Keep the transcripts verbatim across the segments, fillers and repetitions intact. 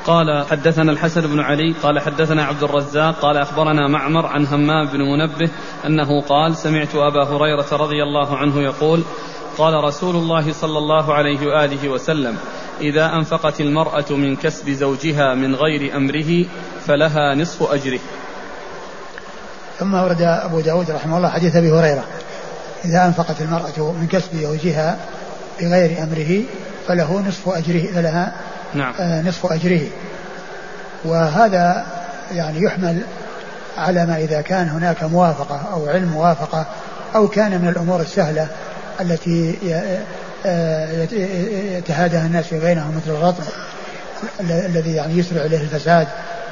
قال حدثنا الحسن بن علي قال حدثنا عبد الرزاق قال أخبرنا معمر عن همام بن منبه أنه قال سمعت أبا هريرة رضي الله عنه يقول قال رسول الله صلى الله عليه وآله وسلم إذا أنفقت المرأة من كسب زوجها من غير أمره فلها نصف أجره. ثم ورد أبو داود رحمه الله حديث أبي هريرة إذا أنفقت المرأة من كسب زوجها بغير أمره فله نصف أجره فلها نعم. آه نصف أجره. وهذا يعني يحمل على ما إذا كان هناك موافقة أو علم موافقة أو كان من الأمور السهلة التي يتهادها الناس بينهم مثل الرطب الذي يعني يسرع إليه الفساد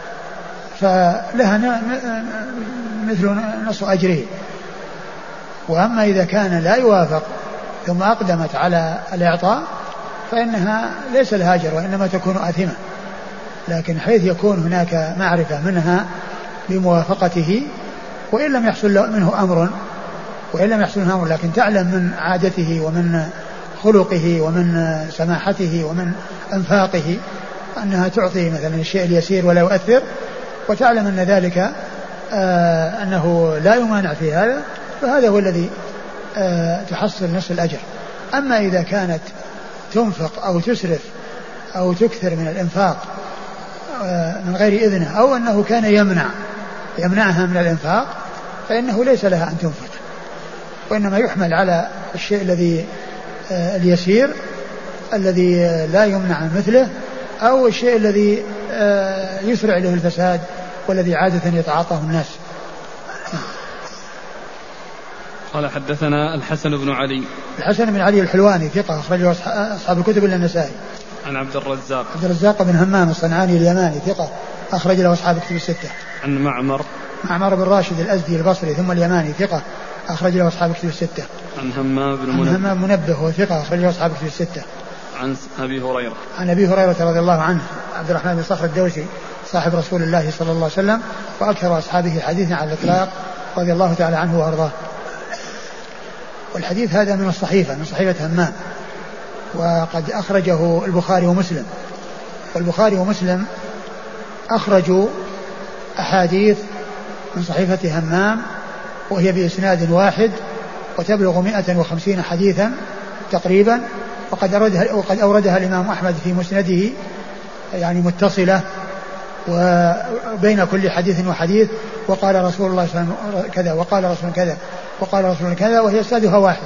فلها مثل نصف أجره. وأما إذا كان لا يوافق ثم أقدمت على الإعطاء فإنها ليس لها أجر وإنما تكون آثمة. لكن حيث يكون هناك معرفة منها بموافقته وإن لم يحصل منه أمر وإن لم يحصل منه أمر لكن تعلم من عادته ومن خلقه ومن سماحته ومن أنفاقه أنها تعطي مثلا الشيء اليسير ولا يؤثر وتعلم أن ذلك آه أنه لا يمانع في هذا فهذا هو الذي آه تحصل نصف الأجر. أما إذا كانت تنفق أو تسرف أو تكثر من الإنفاق آه من غير إذنه أو أنه كان يمنع يمنعها من الإنفاق فإنه ليس لها أن تنفق وإنما يحمل على الشيء الذي آه اليسير الذي آه لا يمنع عن مثله أو الشيء الذي آه يسرع له الفساد والذي عادة يتعاطاه الناس. قال حدثنا الحسن بن علي الحسن بن علي الحلواني ثقة أخرجه أصحاب الكتب إلا النسائي. عن عبد الرزاق عبد الرزاق بن همام الصنعاني اليماني ثقة أخرج له أصحاب الكتب الستة. عن معمر معمر بن راشد الأزدي البصري ثم اليماني ثقة أخرج له أصحاب الكتب الستة. عن همام بن منبه عن همام منبه وثقة أخرج له أصحاب الكتب الستة. عن أبي هريرة عن أبي هريرة رضي الله عنه عبد الرحمن بن صخر الدوسي صاحب رسول الله صلى الله عليه وسلم وأكثر أصحابه حديثا على الإطلاق رضي الله تعالى عنه وأرضاه. والحديث هذا من الصحيفة من صحيفة همام وقد أخرجه البخاري ومسلم والبخاري ومسلم أخرجوا أحاديث من صحيفة همام وهي بإسناد واحد وتبلغ مئة وخمسين حديثا تقريبا وقد أوردها, وقد أوردها الإمام أحمد في مسنده يعني متصلة وبين كل حديث وحديث وقال رسول الله صلى الله عليه وسلم كذا وقال رسول كذا وقال رسول كذا وهي إسنادها واحد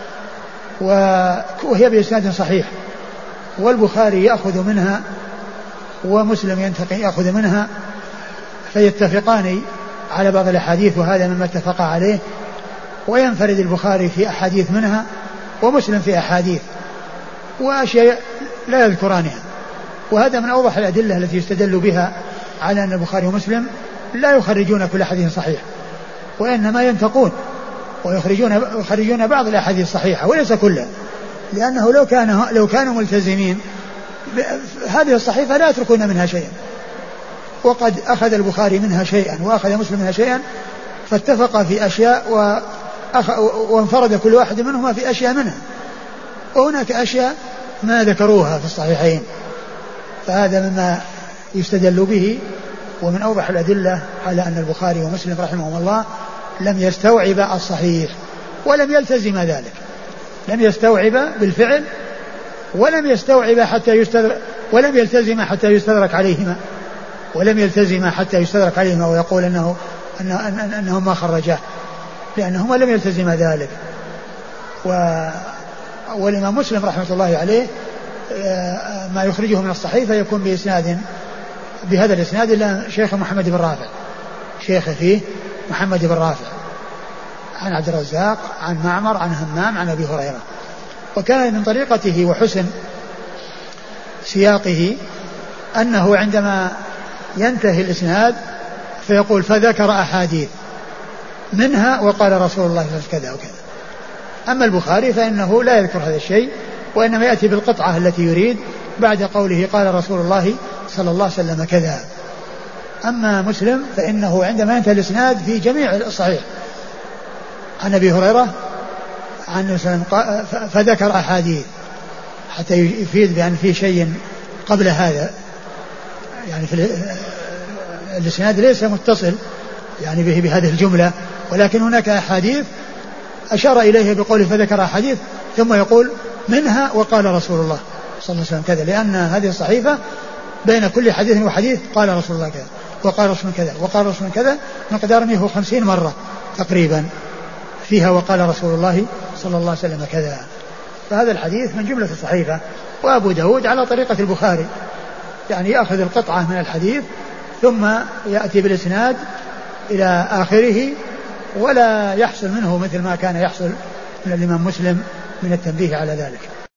وهي بإسناد صحيح. والبخاري يأخذ منها ومسلم ينتقي يأخذ منها فيتفقان على بعض الأحاديث وهذا مما اتفق عليه وينفرد البخاري في أحاديث منها ومسلم في أحاديث وأشياء لا يذكرانها. وهذا من أوضح الأدلة التي يستدل بها على أن البخاري ومسلم لا يخرجون كل حديث صحيح وإنما ينتقون ويخرجون يخرجون بعض الأحاديث الصحيحة وليس كلها لأنه لو كان لو كانوا ملتزمين هذه الصحيفة لا يتركون منها شيئا وقد أخذ البخاري منها شيئا وأخذ مسلم منها شيئا فاتفق في أشياء وانفرد كل واحد منهما في أشياء منها وهناك أشياء ما ذكروها في الصحيحين. فهذا مما يستدل به ومن أوضح الأدلة على أن البخاري ومسلم رحمهم الله لم يستوعب الصحيح ولم يلتزم ذلك لم يستوعب بالفعل ولم يستوعب حتى يستدرك ولم يلتزم حتى يستدرك عليهما ولم يلتزم حتى يستدرك عليهما ويقول أنه أنه أنه ما خرجاه لأنهما لم يلتزم ذلك. والإمام مسلم رحمة الله عليه ما يخرجه من الصحيفة يكون بإسناد بهذا الإسناد إلا شيخ محمد بن رافع شيخ فيه محمد بن رافع عن عبد الرزاق عن معمر عن همام عن أبي هريرة. وكان من طريقته وحسن سياقه أنه عندما ينتهي الإسناد فيقول فذكر أحاديث منها وقال رسول الله صلى الله عليه وسلم كذا وكذا. أما البخاري فإنه لا يذكر هذا الشيء وإنما يأتي بالقطعة التي يريد بعد قوله قال رسول الله صلى الله عليه وسلم كذا. أما مسلم فإنه عندما ينتهي الإسناد في جميع الصحيح عن أبي هريرة عن وسلم فذكر أحاديث حتى يفيد بأن في شيء قبل هذا يعني في الإسناد ليس متصل يعني به بهذه الجملة، ولكن هناك أحاديث أشار إليه بقوله فذكر أحاديث ثم يقول منها وقال رسول الله صلى الله عليه وسلم كذا، لأن هذه الصحيفة بين كل حديث وحديث قال رسول الله كذا وقال رسول كذا وقال رسول كذا مقدار مئة وخمسين مرة تقريبا فيها وقال رسول الله صلى الله عليه وسلم كذا. فهذا الحديث من جملة الصحيفة. وأبو داود على طريقة البخاري، يعني يأخذ القطعة من الحديث ثم يأتي بالإسناد إلى آخره ولا يحصل منه مثل ما كان يحصل من الإمام مسلم من التنبيه على ذلك.